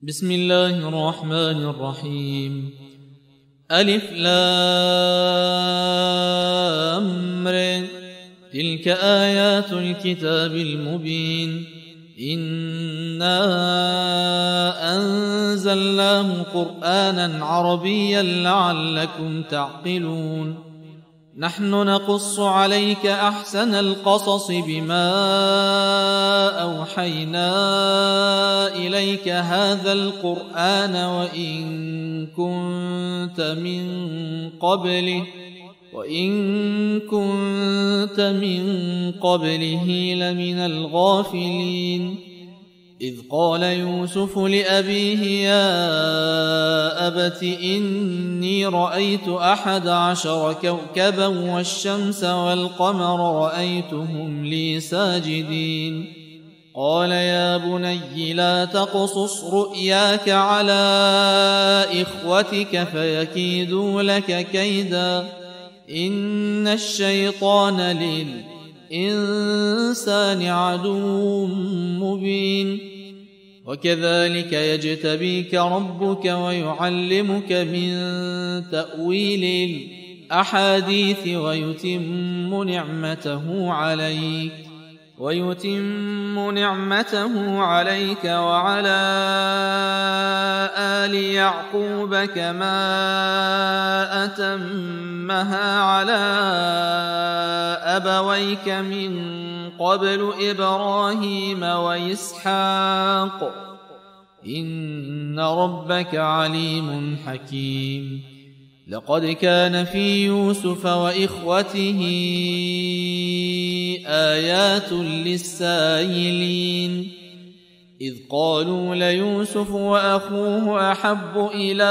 بسم الله الرحمن الرحيم. ألف لام ر. تلك آيات الكتاب المبين. إنا أنزلناه قرآنا عربيا لعلكم تعقلون. نحن نقص عليك أحسن القصص بما أوحينا إليك هذا القرآن وإن كنت من قبله لمن الغافلين. إذ قال يوسف لأبيه يا أبت إني رأيت 11 كوكبا والشمس والقمر رأيتهم لي ساجدين. قال يا بني لا تقصص رؤياك على إخوتك فيكيدوا لك كيدا إن الشيطان للإنسان عدو مبين. وكذلك يجتبيك ربك ويعلمك من تأويل الأحاديث ويتم نعمته عليك وعلى آل يعقوب كما أتمها على أبويك من قبل إبراهيم وإسحاق إن ربك عليم حكيم. لقد كان في يوسف وإخوته آيات للسائلين. إذ قالوا ليوسف وأخوه أحب إلى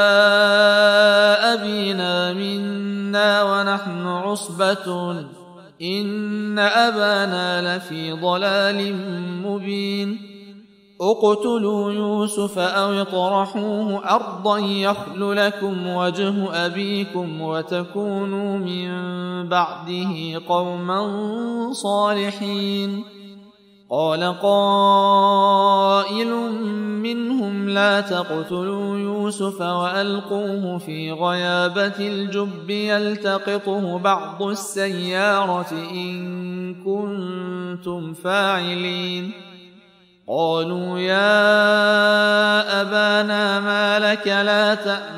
أبينا منا ونحن عصبة إن أبانا لفي ضلال مبين. اقتلوا يوسف أو اطرحوه أرضا يخل لكم وجه أبيكم وتكونوا من بعده قوما صالحين. قال قائل منهم لا تقتلوا يوسف وألقوه في غيابة الجب يلتقطه بعض السيارة إن كنتم فاعلين. قالوا يا أبانا ما لك لا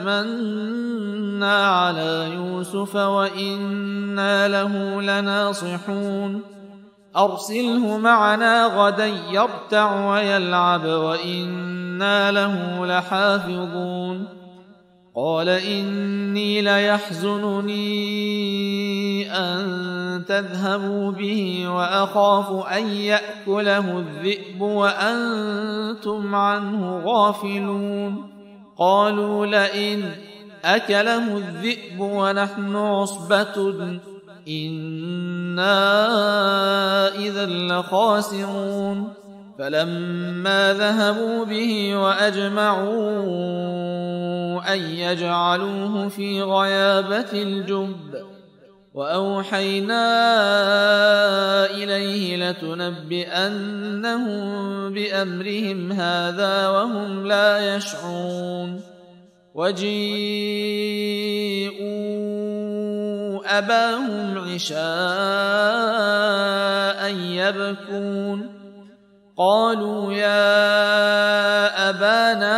تأمنا على يوسف وإنا له لناصحون. أرسله معنا غدا يرتع ويلعب وإنا له لحافظون. قال إني ليحزنني أن تذهبوا به وأخاف أن يأكله الذئب وأنتم عنه غافلون. قالوا لئن أكله الذئب ونحن عصبة إنا إذا لخاسرون. فلما ذهبوا به وأجمعوا أن يجعلوه في غيابة الجب وأوحينا إليه لتنبئنهم بأمرهم هذا وهم لا يشعرون. وجيءوا أباهم عشاء يبكون. قالوا يا أبانا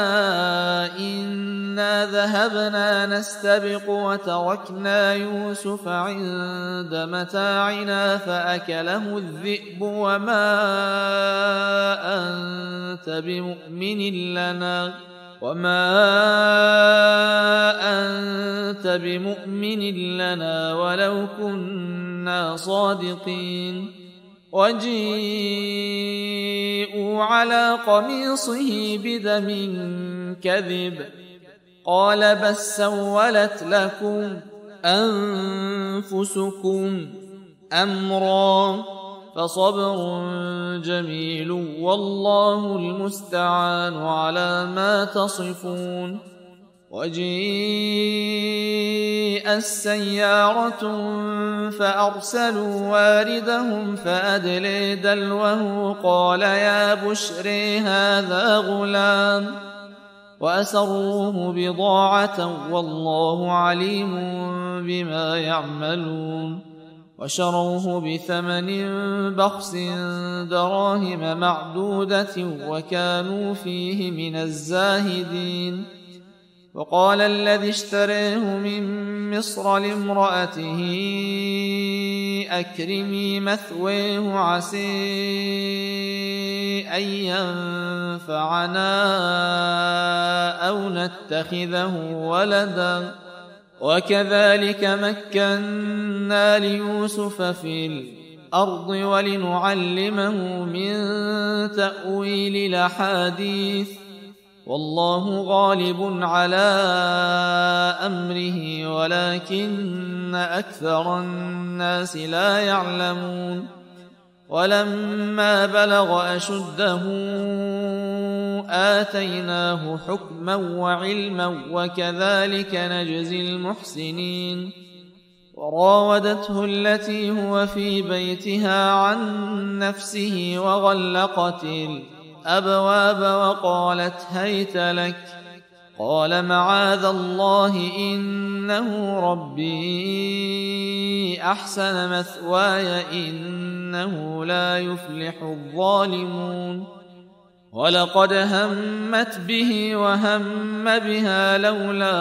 إنا ذهبنا نستبق وتركنا يوسف عند متاعنا فأكله الذئب وما أنت بمؤمن لنا ولو كنا صادقين. وجيءوا على قميصه بدم كذب. قال بل سولت لكم أنفسكم أمرا فصبر جميل والله المستعان على ما تصفون. وجيء السيارة فأرسلوا واردهم فأدلي دلوه قال يا بشري هذا غلام وأسروه بضاعة والله عليم بما يعملون وشروه بثمن بخس دراهم معدودة وكانوا فيه من الزاهدين وقال الذي اشتريه من مصر لامرأته أكرمي مثويه عسى أن ينفعنا أو نتخذه ولدا وكذلك مكنا ليوسف في الأرض ولنعلمه من تأويل الأحاديث والله غالب على أمره ولكن أكثر الناس لا يعلمون ولما بلغ أشده آتيناه حكما وعلما وكذلك نجزي المحسنين وراودته التي هو في بيتها عن نفسه وغلقت الأبواب وقالت هيت لك قال معاذ الله إنه ربي أحسن مثواي إنه لا يفلح الظالمون ولقد همت به وهم بها لولا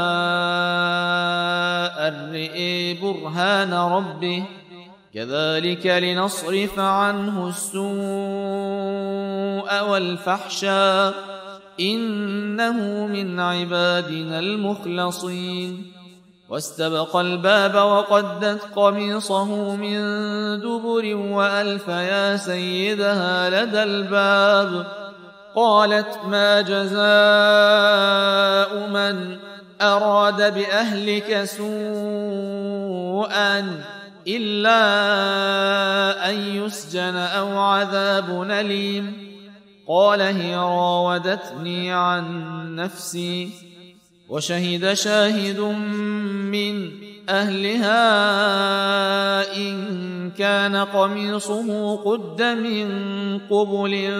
أن رئي برهان ربه كذلك لنصرف عنه السوء والفحشاء إنه من عبادنا المخلصين واستبق الباب وقدت قميصه من دبر وألف يا سيدها لدى الباب قالت ما جزاء من أراد بأهلك سوءا إلا أن يسجن أو عذاب أليم قال هي راودتني عن نفسي وشهد شاهد من أهلها إن كان قميصه قد من قبل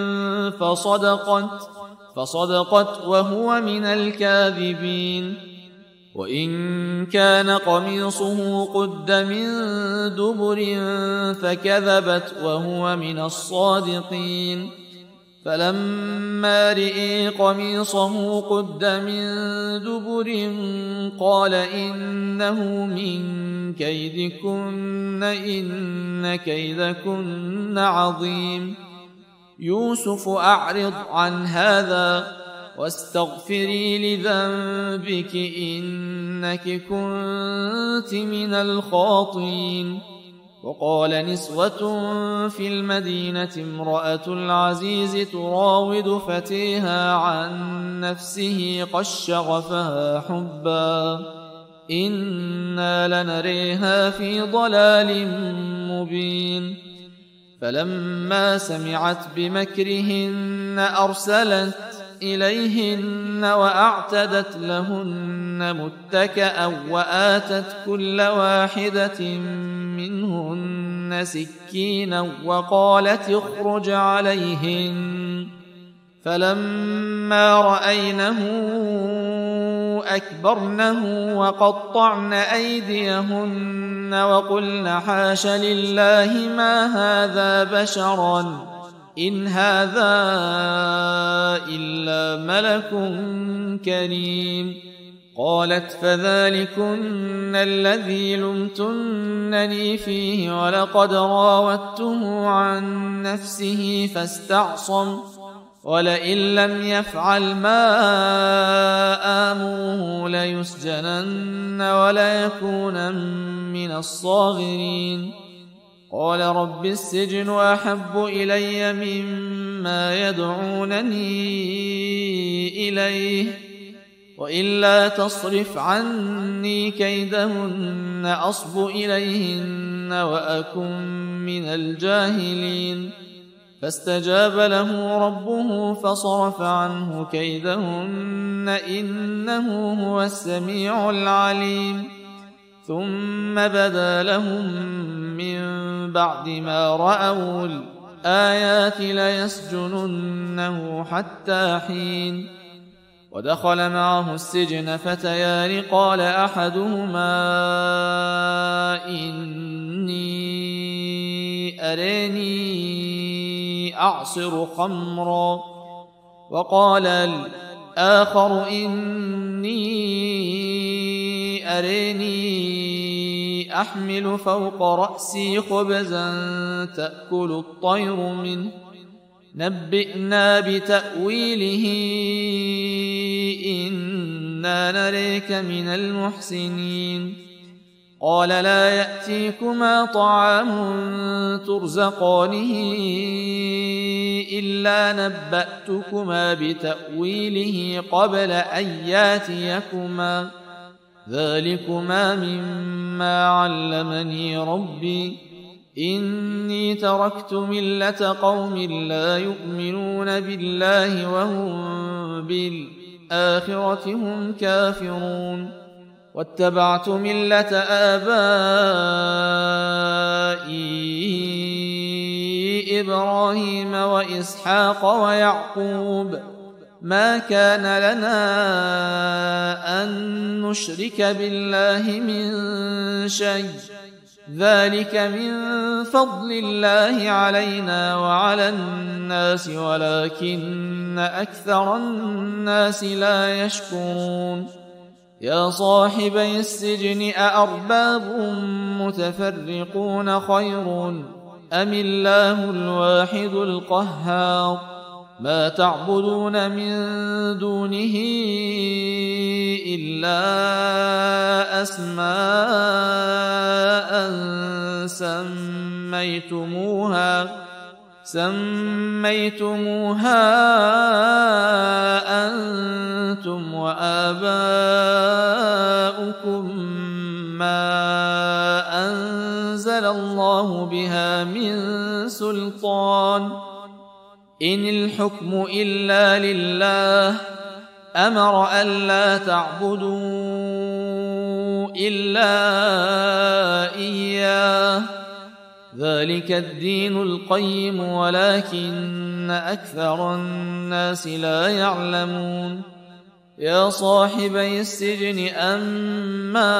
فصدقت وهو من الكاذبين وإن كان قميصه قد من دبر فكذبت وهو من الصادقين فلما رئي قميصه قد من دبر قال إنه من كيدكن إن كيدكن عظيم يوسف أعرض عن هذا واستغفري لذنبك إنك كنت من الخاطئين وقال نسوة في المدينة امرأة العزيز تراود فتيها عن نفسه قد شغفها حبا إنا لنريها في ضلال مبين فلما سمعت بمكرهن أرسلت إليهن وأعتدت لهن متكأ وآتت كل واحدة منهن سكينا وقالت اخرج عليهن فلما رأينه أكبرنه وقطعن أيديهن وقلن حاش لله ما هذا بشرا إن هذا إلا ملك كريم قالت فذلكن الذي لمتنني فيه ولقد راودته عن نفسه فاستعصم ولئن لم يفعل ما آمره ليسجنن وليكون من الصاغرين قال رب السجن أحب إلي مما يدعونني إليه وإلا تصرف عني كيدهن أصب إليهن وأكن من الجاهلين فاستجاب له ربه فصرف عنه كيدهن إنه هو السميع العليم ثم بدا لهم من بعد ما رأوا الآيات ليسجننه حتى حين ودخل معه السجن فتيان قال أحدهما إني أراني أعصر خمرا وقال الآخر إني أراني أحمل فوق رأسي خبزا تأكل الطير منه نبئنا بتأويله إنا نريك من المحسنين قال لا يأتيكما طعام ترزقانه إلا نبأتكما بتأويله قبل أن يأتيكما ذلكما مما علمني ربي إني تركت ملة قوم لا يؤمنون بالله وهم بالآخرة هم كافرون واتبعت ملة آبائي إبراهيم وإسحاق ويعقوب ما كان لنا أن نشرك بالله من شيء ذلك من فضل الله علينا وعلى الناس ولكن أكثر الناس لا يشكرون يا صاحبي السجن أأرباب متفرقون خير أم الله الواحد القهار ما تعبدون من دونه إلا أسماء سميتموها أنتم وآباؤكم ما أنزل الله بها من سلطان إن الحكم إلا لله أمر ألا تعبدوا إلا إياه ذلك الدين القيم ولكن أكثر الناس لا يعلمون يا صاحبي السجن أما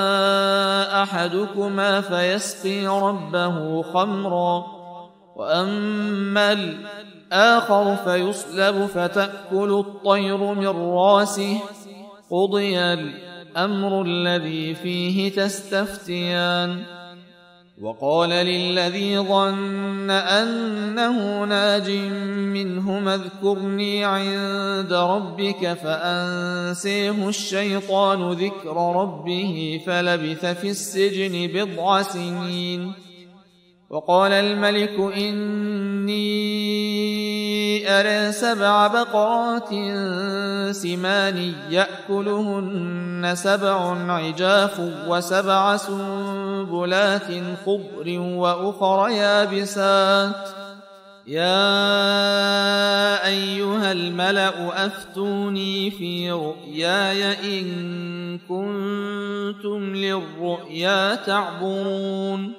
أحدكما فيسقي ربه خمرا وأما الآخر فيصلب فتأكل الطير من راسه قضي الأمر الذي فيه تستفتيان وقال للذي ظن أنه ناج منهما اذكرني عند ربك فأنسيه الشيطان ذكر ربه فلبث في السجن بضع سنين وقال الملك إني أرى 7 بقرات سمان يأكلهن 7 عجاف و7 سنبلات خضر وأخر يابسات يا أيها الملأ أفتوني في رؤياي إن كنتم للرؤيا تعبرون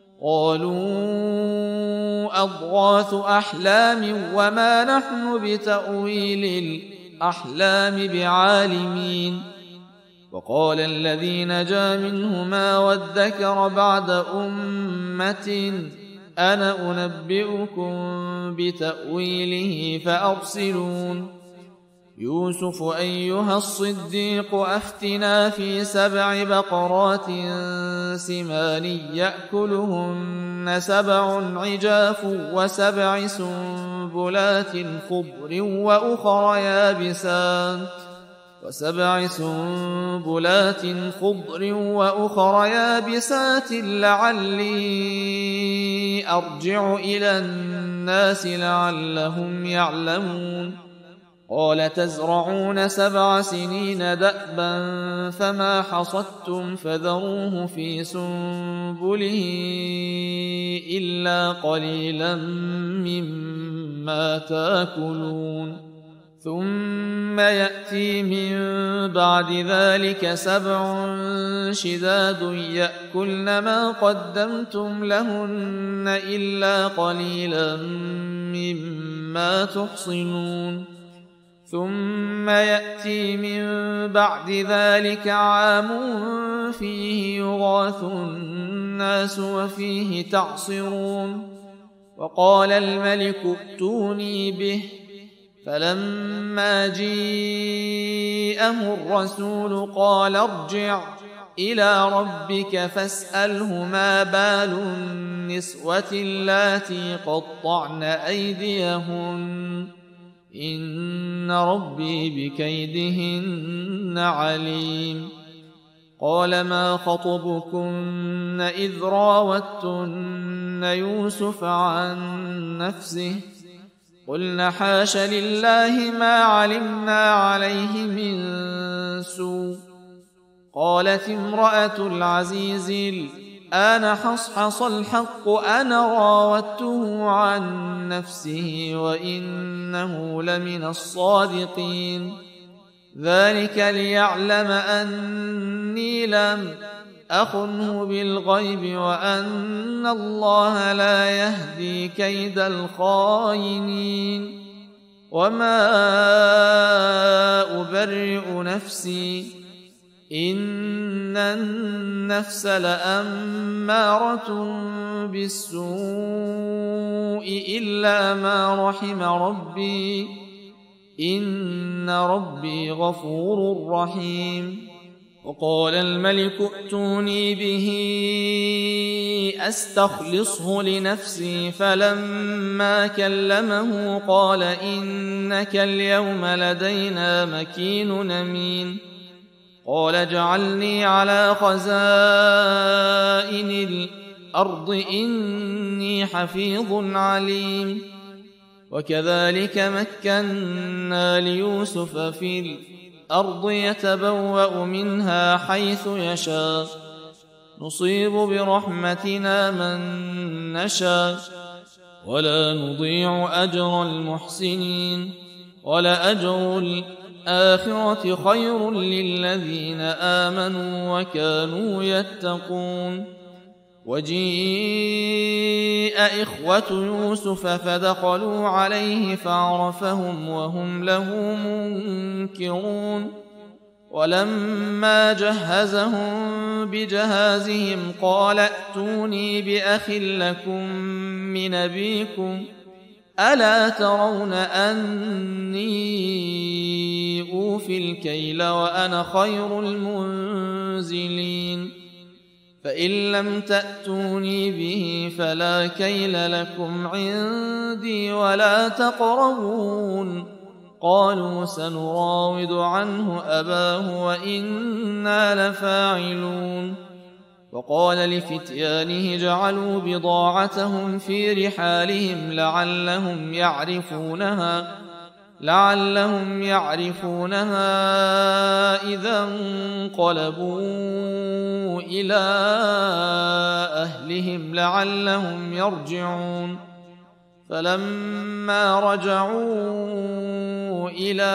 قالوا أضغاث أحلام وما نحن بتأويل الأحلام بعالمين وقال الذي نجا منهما وادكر بعد أمة أنا أنبئكم بتأويله فأرسلون يوسف أيها الصديق أفتنا في 7 بقرات سمان يأكلهن 7 عجاف و7 سنبلات خضر وأخر يابسات لعلي أرجع إلى الناس لعلهم يعلمون قال تزرعون 7 سنين دأبا فما حصدتم فذروه في سنبله إلا قليلا مما تاكلون ثم يأتي من بعد ذلك 7 شداد يأكلن ما قدمتم لهن إلا قليلا مما تحصنون ثم يأتي من بعد ذلك عام فيه يغاث الناس وفيه تعصرون. وقال الملك ائتوني به، فلما جيءه الرسول قال ارجع إلى ربك فاسأله ما بال النسوة اللاتي قطعن أيديهن إن ربي بكيدهن عليم. قال ما خطبكن إذ راوتن يوسف عن نفسه قلن حاش لله ما علمنا عليه من سوء. قالت امرأة العزيز الآن حصحص الحق أنا راودته عن نفسه وإنه لمن الصادقين. ذلك ليعلم أني لم أخنه بالغيب وأن الله لا يهدي كيد الخائنين. وما أبرئ نفسي إن النفس لأمارة بالسوء إلا ما رحم ربي إن ربي غفور رحيم. وقال الملك ائتوني به أستخلصه لنفسي، فلما كلمه قال إنك اليوم لدينا مكين أمين. قال اجعلني على خزائن الأرض إني حفيظ عليم. وكذلك مكنا ليوسف في الأرض يتبوأ منها حيث يشاء نصيب برحمتنا من نشاء ولا نضيع أجر المحسنين ولأجر الآخرة خير للذين آمنوا وكانوا يتقون. وجيء إخوة يوسف فدخلوا عليه فعرفهم وهم له منكرون. ولما جهزهم بجهازهم قال ائتوني بأخ لكم من أبيكم ألا ترون أني أوفي الكيل وأنا خير المنزلين. فإن لم تأتوني به فلا كيل لكم عندي ولا تقربون. قالوا سنراود عنه أباه وإنا لفاعلون. وقال لفتيانه جعلوا بضاعتهم في رحالهم لعلهم يعرفونها إذا انقلبوا إلى أهلهم لعلهم يرجعون. فلما رجعوا إلى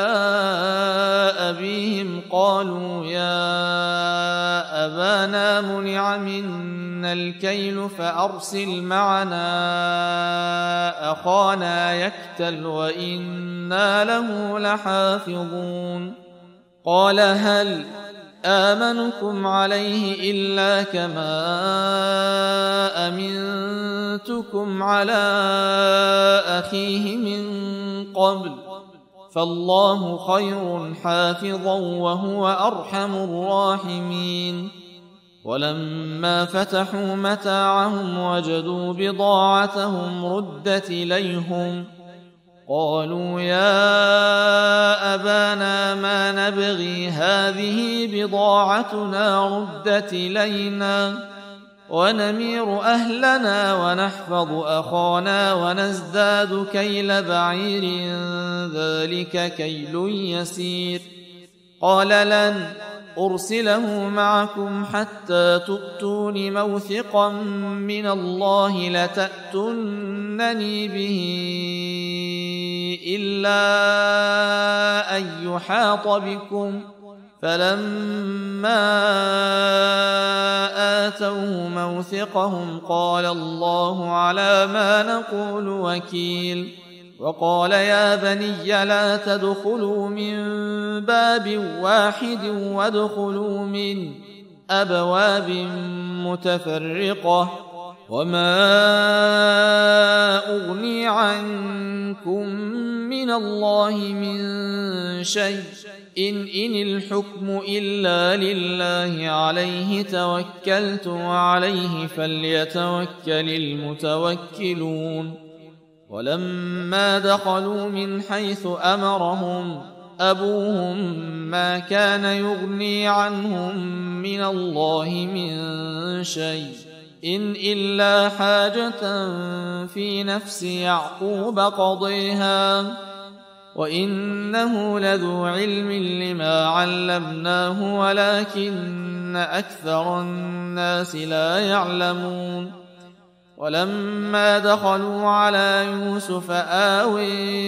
أبيهم قالوا يا أبانا منع منا الكيل فأرسل معنا أخانا يكتل وإنا له لحافظون. قال هل آمنكم عليه إلا كما أمنتكم على أخيه من قبل فالله خير حافظا وهو أرحم الراحمين. ولما فتحوا متاعهم وجدوا بضاعتهم ردت إليهم قالوا يا أبانا ما نبغي هذه بضاعتنا ردت إلينا ونمير أهلنا ونحفظ أخانا ونزداد كيل بعير ذلك كيل يسير. قال لن أرسله معكم حتى تؤتون موثقا من الله لتأتونني به إلا أن يحاط بكم. فلما آتوه موثقهم قال الله على ما نقول وكيل. وقال يا بني لا تدخلوا من باب واحد وادخلوا من أبواب متفرقة وما أغني عنكم من الله من شيء إن الحكم إلا لله عليه توكلت وعليه فليتوكل المتوكلون ولما دخلوا من حيث أمرهم أبوهم ما كان يغني عنهم من الله من شيء إن إلا حاجة في نفس يعقوب قضيها وإنه لذو علم لما علمناه ولكن أكثر الناس لا يعلمون ولما دخلوا على يوسف آوي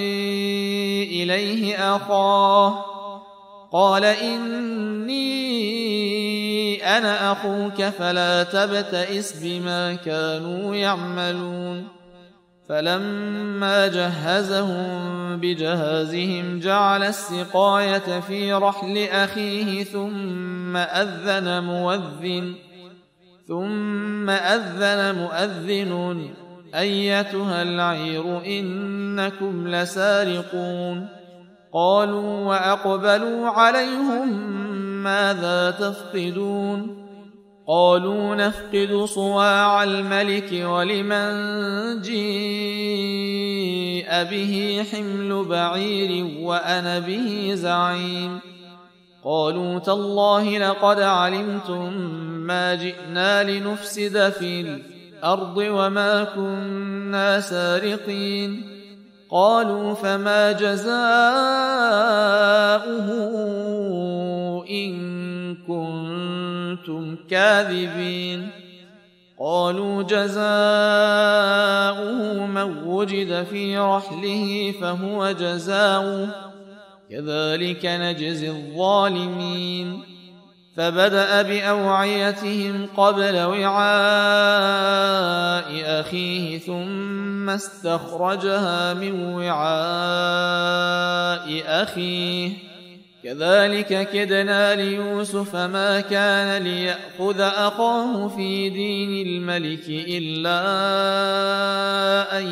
إليه أخاه قال إني أنا أخوك فلا تبتئس بما كانوا يعملون فلما جهزهم بجهازهم جعل السقاية في رحل أخيه ثم أذن مؤذن أيتها العير إنكم لسارقون قالوا وأقبلوا عليهم ماذا تفقدون قالوا نفقد صواع الملك ولمن جيء به حمل بعير وأنا به زعيم قالوا تالله لقد علمتم ما جئنا لنفسد في الأرض وما كنا سارقين قالوا فما جزاؤه إن كنتم كاذبين قالوا جزاؤه من وجد في رحله فهو جزاؤه كذلك نجزي الظالمين فبدأ بأوعيتهم قبل وعاء أخيه ثم استخرجها من وعاء أخيه كذلك كدنا ليوسف ما كان ليأخذ أخاه في دين الملك إلا أن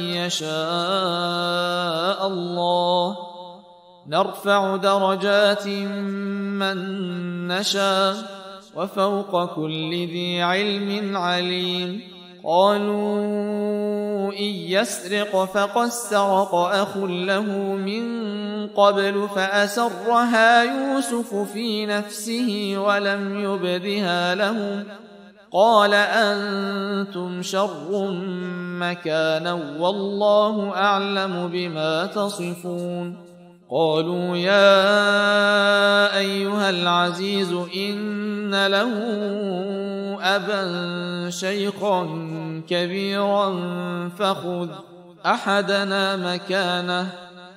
يشاء الله نرفع درجات من نشاء وفوق كل ذي علم عليم قالوا إن يسرق فقد سرق أخ له من قبل فأسرها يوسف في نفسه ولم يبدها لهم قال أنتم شر مكانا والله أعلم بما تصفون قالوا يا أيها العزيز إن له أبا شيخا كبيرا فخذ أحدنا مكانه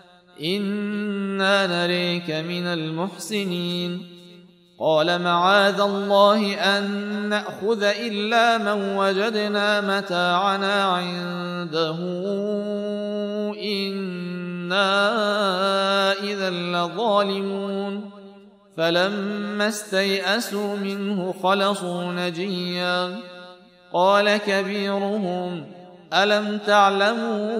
إنا نريك من المحسنين قال معاذ الله أن نأخذ إلا من وجدنا متاعنا عنده إنا إذا لظالمون فلما استيئسوا منه خلصوا نجيا قال كبيرهم ألم تعلموا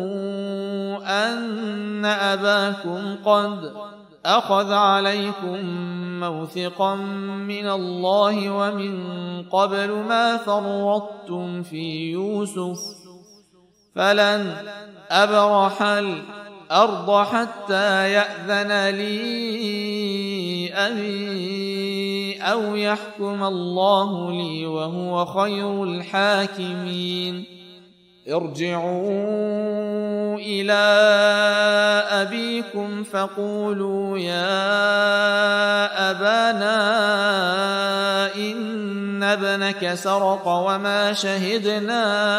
أن أباكم قد أخذ عليكم موثقا من الله ومن قبل ما فرطتم في يوسف فلن أبرح الأرض حتى يأذن لي أبي أو يحكم الله لي وهو خير الحاكمين ارجعوا إلى أبيكم فقولوا يا أبانا إن ابنك سرق وما شهدنا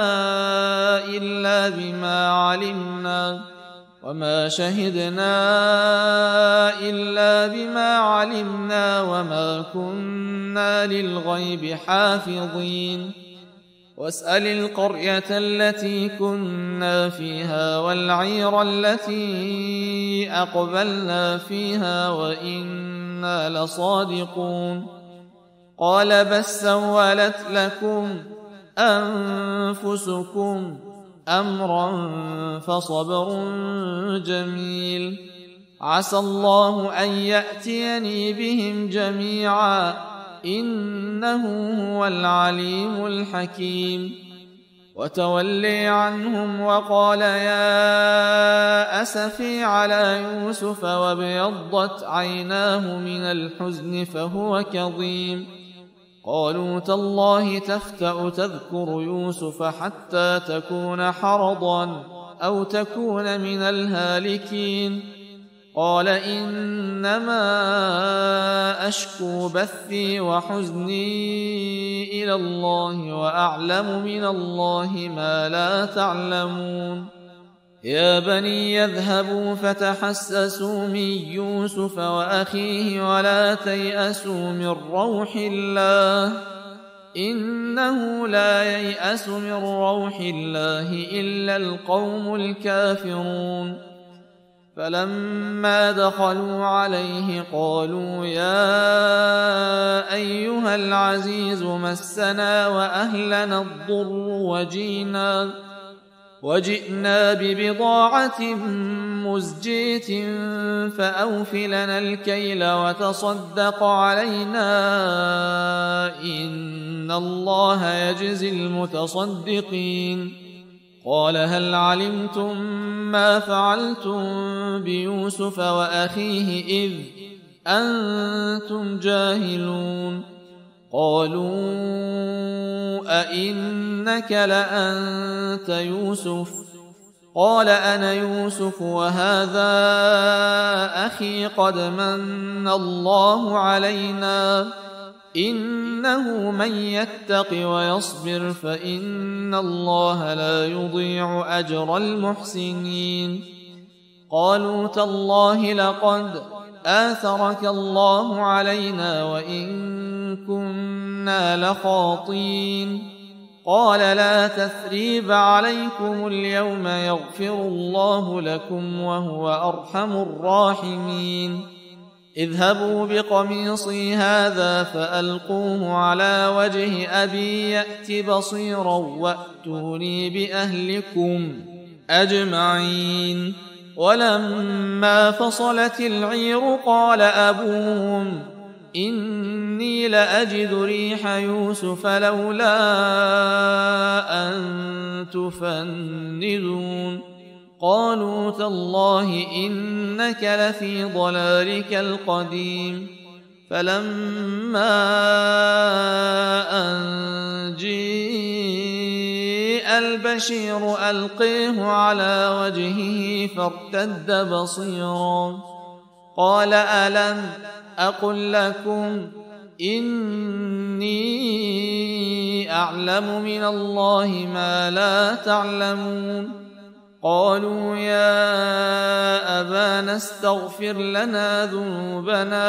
إلا بما علمنا وما كنا للغيب حافظين واسأل القرية التي كنا فيها والعير التي أقبلنا فيها وإنا لصادقون قال بل سولت لكم أنفسكم أمرا فصبر جميل عسى الله أن يأتيني بهم جميعا إنه هو العليم الحكيم وتولي عنهم وقال يا أسفي على يوسف وابيضت عيناه من الحزن فهو كظيم قالوا تالله تفتأ تذكر يوسف حتى تكون حرضا أو تكون من الهالكين قال إنما أشكو بثي وحزني إلى الله وأعلم من الله ما لا تعلمون يا بني يذهبوا فتحسسوا من يوسف وأخيه ولا تيأسوا من روح الله إنه لا ييأس من روح الله إلا القوم الكافرون فلما دخلوا عليه قالوا يا أيها العزيز مسنا وأهلنا الضر وجئنا ببضاعة مزجية فأوف لنا الكيل وتصدق علينا إن الله يجزي المتصدقين قال هل علمتم ما فعلتم بيوسف وأخيه إذ أنتم جاهلون قالوا أئنك لأنت يوسف قال أنا يوسف وهذا أخي قد من الله علينا إنه من يتق ويصبر فإن الله لا يضيع أجر المحسنين قالوا تالله لقد آثرك الله علينا وإن كنا لخاطين قال لا تثريب عليكم اليوم يغفر الله لكم وهو أرحم الراحمين اذهبوا بقميصي هذا فألقوه على وجه أبي يأت بصيرا وأتوني بأهلكم أجمعين ولما فصلت العير قال أبوهم إني لأجد ريح يوسف لولا أن تفندون قالوا تالله إنك لفي ضلالك القديم فلما أن جيء البشير ألقيه على وجهه فارتد بصيرا قال ألم أقل لكم إني أعلم من الله ما لا تعلمون قالوا يا أبانا استغفر لنا ذنوبنا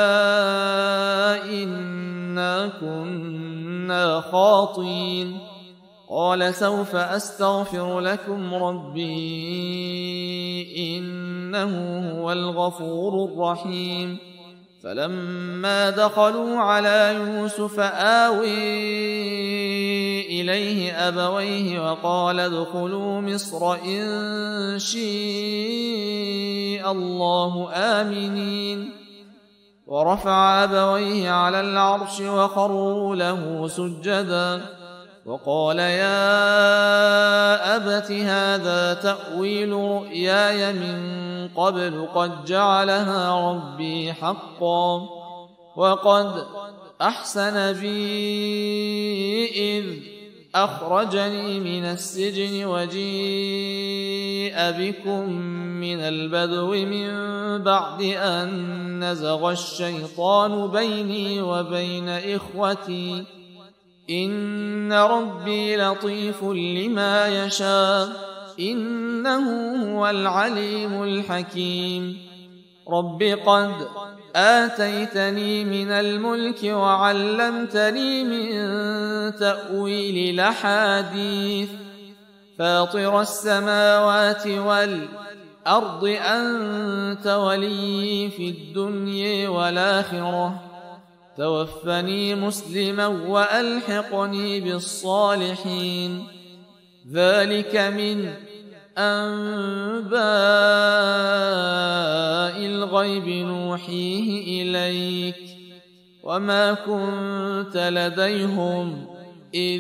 إنا كنا خاطئين قال سوف أستغفر لكم ربي إنه هو الغفور الرحيم فلما دخلوا على يوسف آوي إليه أبويه وقال ادخلوا مصر إن شاء الله آمنين ورفع أبويه على العرش وخروا له سجدا وقال يا أبت هذا تأويل رؤياي من قبل قد جعلها ربي حقا وقد أحسن بي إذ أخرجني من السجن وجيء بكم من البدو من بعد أن نزغ الشيطان بيني وبين إخوتي إن ربي لطيف لما يشاء إنه هو العليم الحكيم رب قد آتيتني من الملك وعلمتني من تأويل الأحاديث فاطر السماوات والأرض أنت ولي في الدنيا والآخرة توفني مسلما وألحقني بالصالحين ذلك من أنباء الغيب نوحيه إليك وما كنت لديهم إذ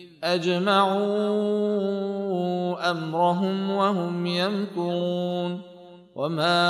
أجمعوا أمرهم وهم يمكرون وما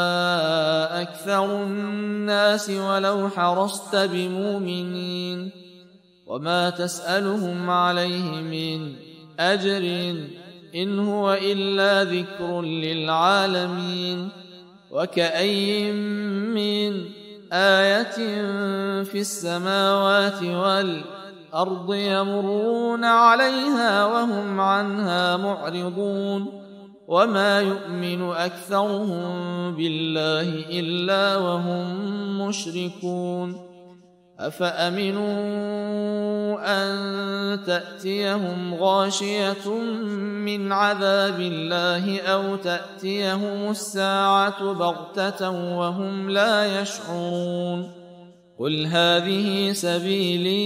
أكثر الناس ولو حرصت بمؤمنين وما تسألهم عليه من أجر إن هو إلا ذكر للعالمين وكأي من آية في السماوات والأرض يمرون عليها وهم عنها معرضون وما يؤمن أكثرهم بالله إلا وهم مشركون أفأمنوا أن تأتيهم غاشية من عذاب الله أو تأتيهم الساعة بغتة وهم لا يشعرون قل هذه سبيلي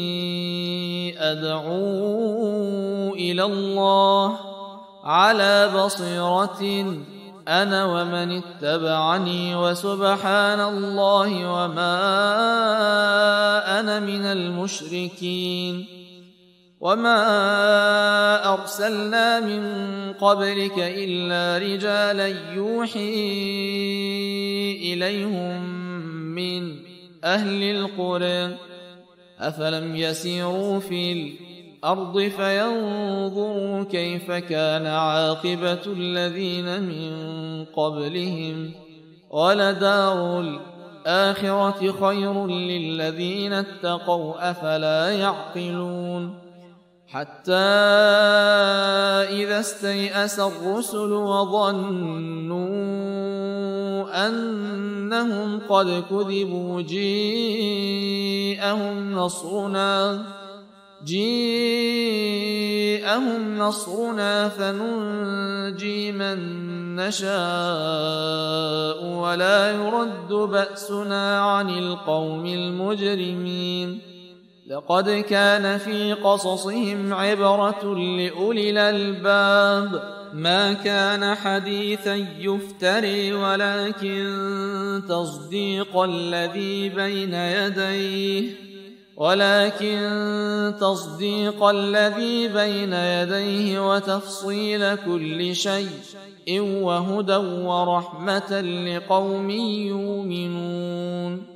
أدعو إلى الله على بصيرة أنا ومن اتبعني وسبحان الله وما أنا من المشركين وما أرسلنا من قبلك إلا رجالا يوحي إليهم من أهل القرى أفلم يسيروا في الأرض فينظروا كيف كان عاقبة الذين من قبلهم ولدار الآخرة خير للذين اتقوا أفلا يعقلون حتى إذا استيأس الرسل وظنوا أنهم قد كذبوا جيءهم نصرنا فننجي من نشاء ولا يرد بأسنا عن القوم المجرمين لقد كان في قصصهم عبرة لأولي الألباب ما كان حديثا يفتري ولكن تصديق الذي بين يديه وتفصيل كل شيء وهدى ورحمة لقوم يؤمنون